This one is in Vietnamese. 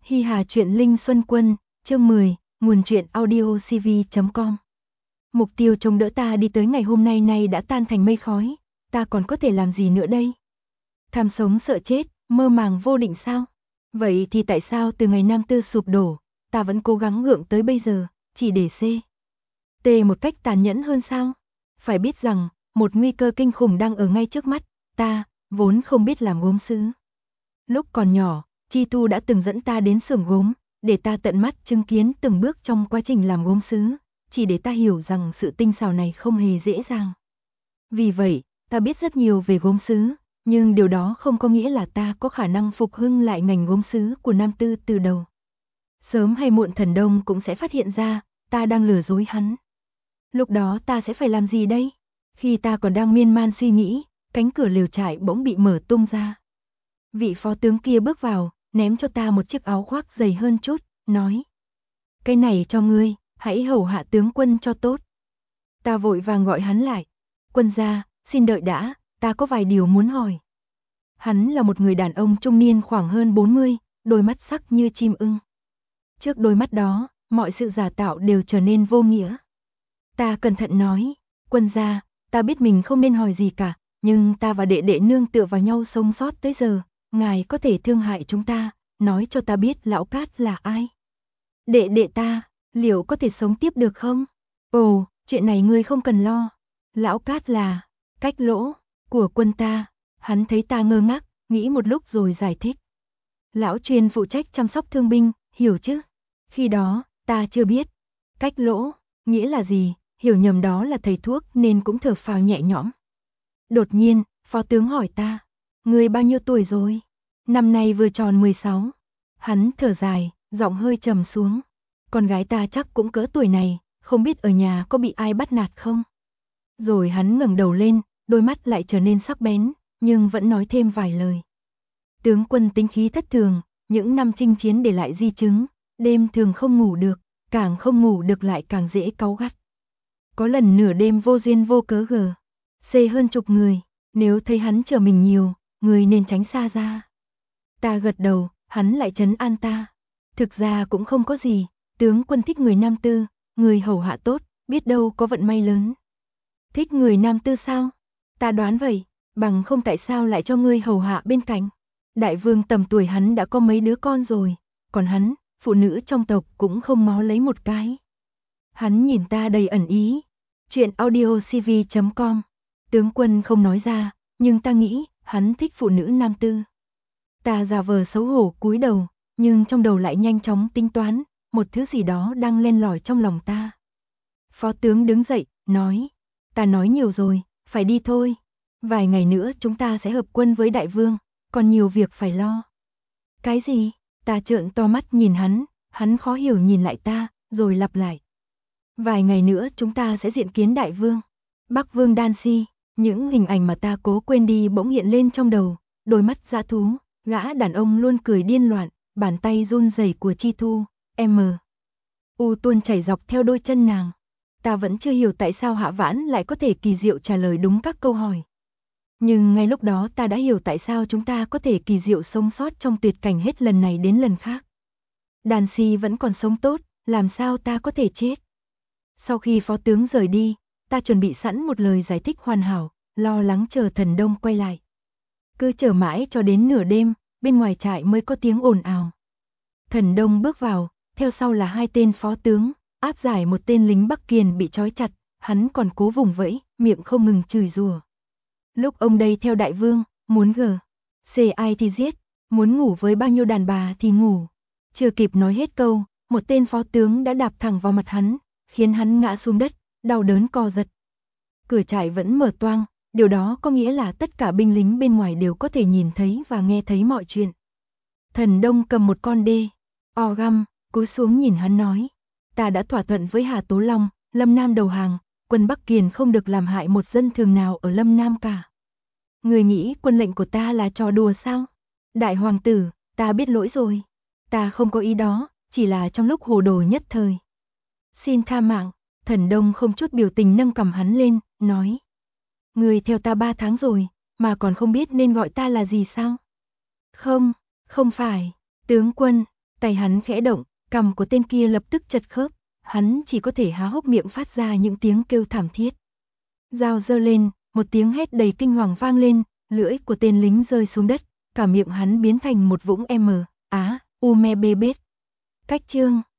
Hi Hà truyện Linh Xuân Quân, chương 10, nguồn truyện audiocv.com. Mục tiêu chống đỡ ta đi tới ngày hôm nay nay đã tan thành mây khói, ta còn có thể làm gì nữa đây? Tham sống sợ chết, mơ màng vô định sao? Vậy thì tại sao từ ngày Nam Tư sụp đổ, ta vẫn cố gắng gượng tới bây giờ, chỉ để T một cách tàn nhẫn hơn sao? Phải biết rằng, một nguy cơ kinh khủng đang ở ngay trước mắt, ta, vốn không biết làm gốm sứ. Lúc còn nhỏ, Chi Thu đã từng dẫn ta đến xưởng gốm, để ta tận mắt chứng kiến từng bước trong quá trình làm gốm sứ, chỉ để ta hiểu rằng sự tinh xảo này không hề dễ dàng. Vì vậy, ta biết rất nhiều về gốm sứ, nhưng điều đó không có nghĩa là ta có khả năng phục hưng lại ngành gốm sứ của Nam Tư từ đầu. Sớm hay muộn Thần Đông cũng sẽ phát hiện ra, ta đang lừa dối hắn. Lúc đó ta sẽ phải làm gì đây? Khi ta còn đang miên man suy nghĩ, cánh cửa lều trại bỗng bị mở tung ra. Vị phó tướng kia bước vào, ném cho ta một chiếc áo khoác dày hơn chút, nói: "Cái này cho ngươi, hãy hầu hạ tướng quân cho tốt." Ta vội vàng gọi hắn lại: "Quân gia, xin đợi đã, ta có vài điều muốn hỏi." Hắn là một người đàn ông trung niên khoảng hơn 40, đôi mắt sắc như chim ưng. Trước đôi mắt đó, mọi sự giả tạo đều trở nên vô nghĩa. Ta cẩn thận nói: "Quân gia, ta biết mình không nên hỏi gì cả, nhưng ta và đệ đệ nương tựa vào nhau sống sót tới giờ, ngài có thể thương hại chúng ta, nói cho ta biết Lão Cát là ai? Đệ đệ ta, liệu có thể sống tiếp được không?" "Ồ, chuyện này ngươi không cần lo. Lão Cát là Cách Lỗ của quân ta." Hắn thấy ta ngơ ngác, nghĩ một lúc rồi giải thích: "Lão chuyên phụ trách chăm sóc thương binh, hiểu chứ?" Khi đó, ta chưa biết Cách Lỗ nghĩa là gì, hiểu nhầm đó là thầy thuốc nên cũng thở phào nhẹ nhõm. Đột nhiên, phó tướng hỏi ta: "Ngươi bao nhiêu tuổi rồi?" "Năm nay vừa tròn 16. Hắn thở dài, giọng hơi trầm xuống: "Con gái ta chắc cũng cỡ tuổi này, không biết ở nhà có bị ai bắt nạt không?" Rồi hắn ngẩng đầu lên, đôi mắt lại trở nên sắc bén, nhưng vẫn nói thêm vài lời. "Tướng quân tính khí thất thường, những năm chinh chiến để lại di chứng, đêm thường không ngủ được, càng không ngủ được lại càng dễ cáu gắt. Có lần nửa đêm vô duyên vô cớ hơn chục người, nếu thấy hắn chờ mình nhiều, người nên tránh xa ra." Ta gật đầu, hắn lại trấn an ta: "Thực ra cũng không có gì, tướng quân thích người Nam Tư, người hầu hạ tốt, biết đâu có vận may lớn." "Thích người Nam Tư sao?" Ta đoán vậy, bằng không tại sao lại cho ngươi hầu hạ bên cạnh. Đại vương tầm tuổi hắn đã có mấy đứa con rồi, còn hắn, phụ nữ trong tộc cũng không mó lấy một cái. Hắn nhìn ta đầy ẩn ý. Chuyện audiocv.com. Tướng quân không nói ra, nhưng ta nghĩ hắn thích phụ nữ Nam Tư. Ta giả vờ xấu hổ cúi đầu, nhưng trong đầu lại nhanh chóng tính toán, một thứ gì đó đang len lỏi trong lòng ta. Phó tướng đứng dậy, nói: "Ta nói nhiều rồi, phải đi thôi. Vài ngày nữa chúng ta sẽ hợp quân với đại vương, còn nhiều việc phải lo." "Cái gì?" Ta trợn to mắt nhìn hắn khó hiểu nhìn lại ta, rồi lặp lại: "Vài ngày nữa chúng ta sẽ diện kiến đại vương, Bắc Vương Đan Si." Những hình ảnh mà ta cố quên đi bỗng hiện lên trong đầu, đôi mắt dã thú, gã đàn ông luôn cười điên loạn, bàn tay run rẩy của Chi Thu, tuôn chảy dọc theo đôi chân nàng. Ta vẫn chưa hiểu tại sao Hạ Vãn lại có thể kỳ diệu trả lời đúng các câu hỏi. Nhưng ngay lúc đó ta đã hiểu tại sao chúng ta có thể kỳ diệu sống sót trong tuyệt cảnh hết lần này đến lần khác. Đàn Si vẫn còn sống tốt, làm sao ta có thể chết? Sau khi phó tướng rời đi, ta chuẩn bị sẵn một lời giải thích hoàn hảo, lo lắng chờ Thần Đông quay lại. Cứ chờ mãi cho đến nửa đêm, bên ngoài trại mới có tiếng ồn ào. Thần Đông bước vào, theo sau là hai tên phó tướng, áp giải một tên lính Bắc Kiền bị trói chặt, hắn còn cố vùng vẫy, miệng không ngừng chửi rủa. Lúc ông đây theo đại vương, muốn ai thì giết, muốn ngủ với bao nhiêu đàn bà thì ngủ. Chưa kịp nói hết câu, một tên phó tướng đã đạp thẳng vào mặt hắn, khiến hắn ngã xuống đất, đau đớn co giật. Cửa trại vẫn mở toang, điều đó có nghĩa là tất cả binh lính bên ngoài đều có thể nhìn thấy và nghe thấy mọi chuyện. Thần Đông cầm một con dê, găm, cúi xuống nhìn hắn nói: "Ta đã thỏa thuận với Hà Tố Long, Lâm Nam đầu hàng, quân Bắc Kiền không được làm hại một dân thường nào ở Lâm Nam cả. Người nghĩ quân lệnh của ta là trò đùa sao? Đại hoàng tử, ta biết lỗi rồi. Ta không có ý đó, chỉ là trong lúc hồ đồ nhất thời. Xin tha mạng." Thần Đông không chút biểu tình nâng cằm hắn lên, nói: "Người theo ta 3 tháng rồi, mà còn không biết nên gọi ta là gì sao?" Không phải, tướng quân." Tay hắn khẽ động, cằm của tên kia lập tức chật khớp, hắn chỉ có thể há hốc miệng phát ra những tiếng kêu thảm thiết. Dao giơ lên, một tiếng hét đầy kinh hoàng vang lên, lưỡi của tên lính rơi xuống đất, cả miệng hắn biến thành một vũng u me bê bết. Cách chương